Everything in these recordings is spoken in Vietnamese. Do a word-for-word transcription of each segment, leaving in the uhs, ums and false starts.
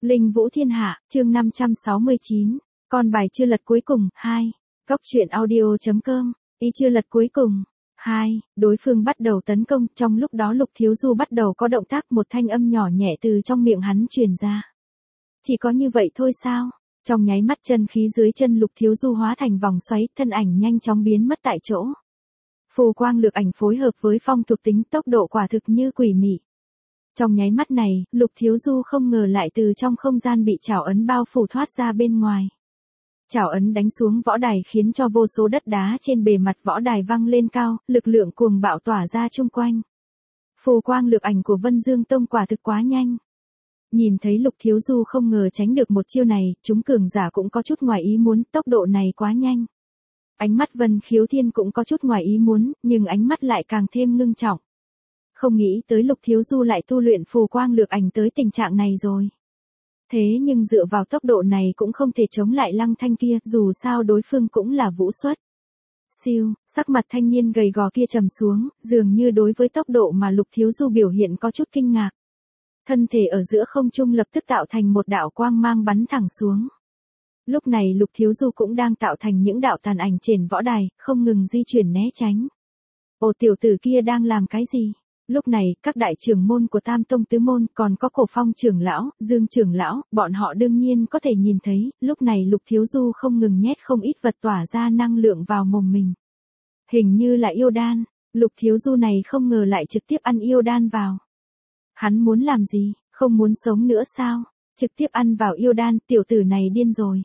Linh Vũ Thiên Hạ, chương năm trăm sáu mươi chín, con bài chưa lật cuối cùng, hai, Cóc truyện audio.com, ý chưa lật cuối cùng, hai, đối phương bắt đầu tấn công, trong lúc đó Lục Thiếu Du bắt đầu có động tác, một thanh âm nhỏ nhẹ từ trong miệng hắn truyền ra. Chỉ có như vậy thôi sao? Trong nháy mắt chân khí dưới chân Lục Thiếu Du hóa thành vòng xoáy, thân ảnh nhanh chóng biến mất tại chỗ. Phù quang lược ảnh phối hợp với phong thuộc tính tốc độ quả thực như quỷ mị. Trong nháy mắt này, Lục Thiếu Du không ngờ lại từ trong không gian bị chảo ấn bao phủ thoát ra bên ngoài. Chảo ấn đánh xuống võ đài khiến cho vô số đất đá trên bề mặt võ đài văng lên cao, lực lượng cuồng bạo tỏa ra chung quanh. Phù quang lược ảnh của Vân Dương Tông quả thực quá nhanh. Nhìn thấy Lục Thiếu Du không ngờ tránh được một chiêu này, chúng cường giả cũng có chút ngoài ý muốn, tốc độ này quá nhanh. Ánh mắt Vân Khiếu Thiên cũng có chút ngoài ý muốn, nhưng ánh mắt lại càng thêm ngưng trọng. Không nghĩ tới Lục Thiếu Du lại tu luyện phù quang lược ảnh tới tình trạng này rồi. Thế nhưng dựa vào tốc độ này cũng không thể chống lại Lăng Thanh kia, dù sao đối phương cũng là vũ xuất. Siêu, sắc mặt thanh niên gầy gò kia trầm xuống, dường như đối với tốc độ mà Lục Thiếu Du biểu hiện có chút kinh ngạc. Thân thể ở giữa không trung lập tức tạo thành một đạo quang mang bắn thẳng xuống. Lúc này Lục Thiếu Du cũng đang tạo thành những đạo tàn ảnh trên võ đài, không ngừng di chuyển né tránh. Ồ, tiểu tử kia đang làm cái gì? Lúc này, các đại trưởng môn của Tam Tông Tứ Môn, còn có Cổ Phong trưởng lão, Dương trưởng lão, bọn họ đương nhiên có thể nhìn thấy, lúc này Lục Thiếu Du không ngừng nhét không ít vật tỏa ra năng lượng vào mồm mình. Hình như là yêu đan, Lục Thiếu Du này không ngờ lại trực tiếp ăn yêu đan vào. Hắn muốn làm gì, không muốn sống nữa sao? Trực tiếp ăn vào yêu đan, tiểu tử này điên rồi.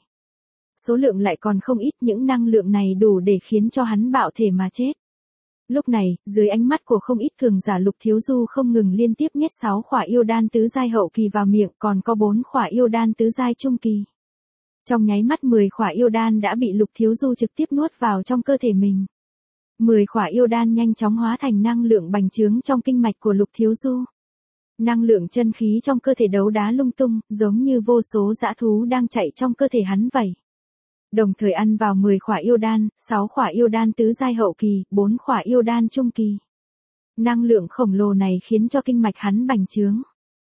Số lượng lại còn không ít, những năng lượng này đủ để khiến cho hắn bạo thể mà chết. Lúc này, dưới ánh mắt của không ít cường giả, Lục Thiếu Du không ngừng liên tiếp nhét sáu khỏa yêu đan tứ giai hậu kỳ vào miệng, còn có bốn khỏa yêu đan tứ giai trung kỳ. Trong nháy mắt mười khỏa yêu đan đã bị Lục Thiếu Du trực tiếp nuốt vào trong cơ thể mình. mười khỏa yêu đan nhanh chóng hóa thành năng lượng bành trướng trong kinh mạch của Lục Thiếu Du. Năng lượng chân khí trong cơ thể đấu đá lung tung, giống như vô số dã thú đang chạy trong cơ thể hắn vậy. Đồng thời ăn vào mười khỏa yêu đan, sáu khỏa yêu đan tứ giai hậu kỳ, bốn khỏa yêu đan trung kỳ. Năng lượng khổng lồ này khiến cho kinh mạch hắn bành trướng.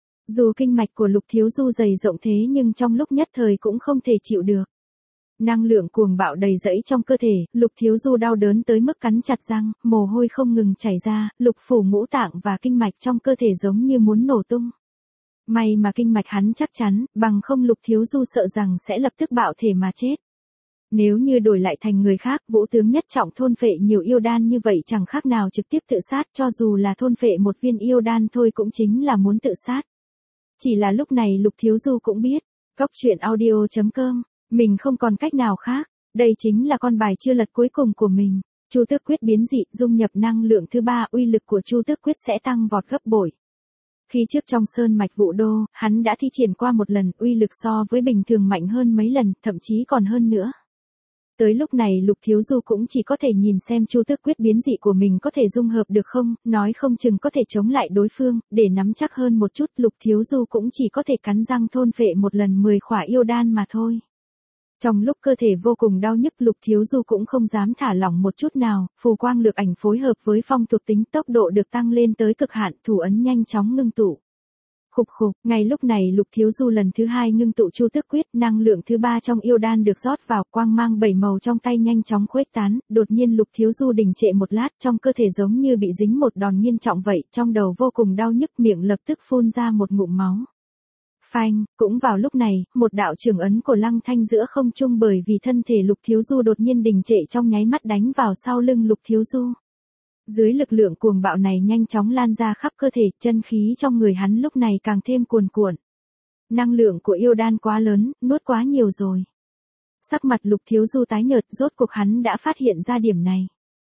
Dù kinh mạch của Lục Thiếu Du dày rộng thế nhưng trong lúc nhất thời cũng không thể chịu được. Năng lượng cuồng bạo đầy rẫy trong cơ thể, Lục Thiếu Du đau đớn tới mức cắn chặt răng, mồ hôi không ngừng chảy ra, lục phủ ngũ tạng và kinh mạch trong cơ thể giống như muốn nổ tung. May mà kinh mạch hắn chắc chắn, bằng không Lục Thiếu Du sợ rằng sẽ lập tức bạo thể mà chết. Nếu như đổi lại thành người khác, vũ tướng nhất trọng thôn phệ nhiều yêu đan như vậy chẳng khác nào trực tiếp tự sát, cho dù là thôn phệ một viên yêu đan thôi cũng chính là muốn tự sát. Chỉ là lúc này Lục Thiếu Du cũng biết, Cóc truyện audio.com, mình không còn cách nào khác, đây chính là con bài chưa lật cuối cùng của mình. Chu Tước Quyết biến dị, dung nhập năng lượng thứ ba, uy lực của Chu Tước Quyết sẽ tăng vọt gấp bội. Khi trước trong sơn mạch Vũ Đô, hắn đã thi triển qua một lần, uy lực so với bình thường mạnh hơn mấy lần, thậm chí còn hơn nữa. Tới lúc này Lục Thiếu Du cũng chỉ có thể nhìn xem Chu Tước Quyết biến dị của mình có thể dung hợp được không, nói không chừng có thể chống lại đối phương, để nắm chắc hơn một chút, Lục Thiếu Du cũng chỉ có thể cắn răng thôn phệ một lần mười khỏa yêu đan mà thôi. Trong lúc cơ thể vô cùng đau nhức, Lục Thiếu Du cũng không dám thả lỏng một chút nào, phù quang lược ảnh phối hợp với phong thuộc tính tốc độ được tăng lên tới cực hạn, thủ ấn nhanh chóng ngưng tụ. Khục khục, ngay lúc này Lục Thiếu Du lần thứ hai ngưng tụ Chu Tước Quyết, năng lượng thứ ba trong yêu đan được rót vào, quang mang bảy màu trong tay nhanh chóng khuếch tán, đột nhiên Lục Thiếu Du đình trệ một lát, trong cơ thể giống như bị dính một đòn nghiêm trọng vậy, trong đầu vô cùng đau nhức, miệng lập tức phun ra một ngụm máu. Phanh, cũng vào lúc này, một đạo trường ấn của Lăng Thanh giữa không trung bởi vì thân thể Lục Thiếu Du đột nhiên đình trệ trong nháy mắt đánh vào sau lưng Lục Thiếu Du. Dưới lực lượng cuồng bạo này nhanh chóng lan ra khắp cơ thể, chân khí trong người hắn lúc này càng thêm cuồn cuộn. Năng lượng của yêu đan quá lớn, nuốt quá nhiều rồi. Sắc mặt Lục Thiếu Du tái nhợt, rốt cuộc hắn đã phát hiện ra điểm này.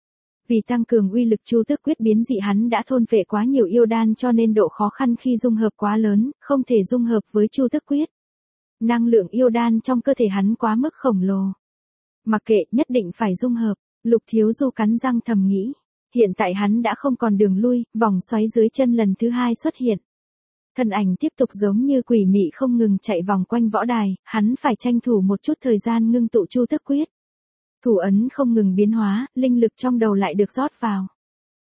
Vì tăng cường uy lực Chu Tước Quyết biến dị, hắn đã thôn phệ quá nhiều yêu đan cho nên độ khó khăn khi dung hợp quá lớn, không thể dung hợp với Chu Tước Quyết. Năng lượng yêu đan trong cơ thể hắn quá mức khổng lồ. Mặc kệ, nhất định phải dung hợp, Lục Thiếu Du cắn răng thầm nghĩ. Hiện tại hắn đã không còn đường lui, vòng xoáy dưới chân lần thứ hai xuất hiện. Thân ảnh tiếp tục giống như quỷ mị không ngừng chạy vòng quanh võ đài, hắn phải tranh thủ một chút thời gian ngưng tụ Chu Tước Quyết. Thủ ấn không ngừng biến hóa, linh lực trong đầu lại được rót vào.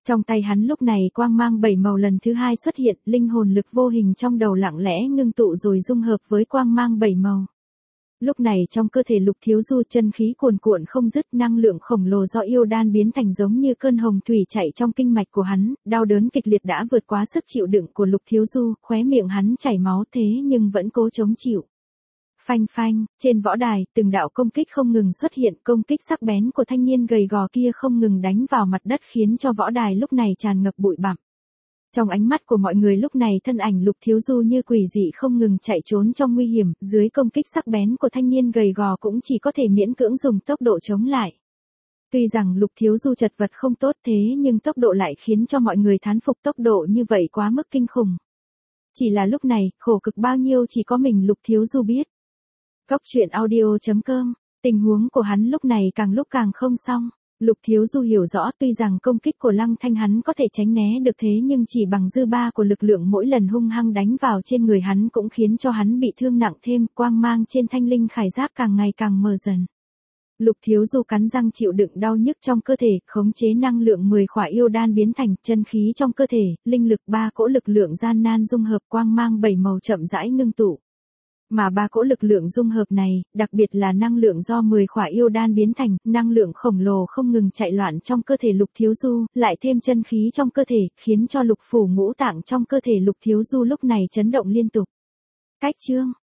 Trong tay hắn lúc này quang mang bảy màu lần thứ hai xuất hiện, linh hồn lực vô hình trong đầu lặng lẽ ngưng tụ rồi dung hợp với quang mang bảy màu. Lúc này trong cơ thể Lục Thiếu Du chân khí cuồn cuộn không dứt, năng lượng khổng lồ do yêu đan biến thành giống như cơn hồng thủy chạy trong kinh mạch của hắn, đau đớn kịch liệt đã vượt quá sức chịu đựng của Lục Thiếu Du, khóe miệng hắn chảy máu thế nhưng vẫn cố chống chịu. Phanh phanh, trên võ đài, từng đạo công kích không ngừng xuất hiện, công kích sắc bén của thanh niên gầy gò kia không ngừng đánh vào mặt đất khiến cho võ đài lúc này tràn ngập bụi bặm. Trong ánh mắt của mọi người lúc này thân ảnh Lục Thiếu Du như quỷ dị không ngừng chạy trốn trong nguy hiểm, dưới công kích sắc bén của thanh niên gầy gò cũng chỉ có thể miễn cưỡng dùng tốc độ chống lại. Tuy rằng Lục Thiếu Du chật vật không tốt thế nhưng tốc độ lại khiến cho mọi người thán phục, tốc độ như vậy quá mức kinh khủng. Chỉ là lúc này, khổ cực bao nhiêu chỉ có mình Lục Thiếu Du biết. Góc truyện audio chấm com, tình huống của hắn lúc này càng lúc càng không xong. Lục Thiếu Du hiểu rõ tuy rằng công kích của Lăng Thanh hắn có thể tránh né được thế nhưng chỉ bằng dư ba của lực lượng mỗi lần hung hăng đánh vào trên người hắn cũng khiến cho hắn bị thương nặng thêm, quang mang trên thanh linh khải giáp càng ngày càng mờ dần. Lục Thiếu Du cắn răng chịu đựng đau nhức trong cơ thể, khống chế năng lượng mười khỏa yêu đan biến thành chân khí trong cơ thể, linh lực ba cỗ lực lượng gian nan dung hợp, quang mang bảy màu chậm rãi ngưng tụ. Mà ba cỗ lực lượng dung hợp này, đặc biệt là năng lượng do mười khỏa yêu đan biến thành, năng lượng khổng lồ không ngừng chạy loạn trong cơ thể Lục Thiếu Du, lại thêm chân khí trong cơ thể, khiến cho lục phủ ngũ tạng trong cơ thể Lục Thiếu Du lúc này chấn động liên tục. Cách chương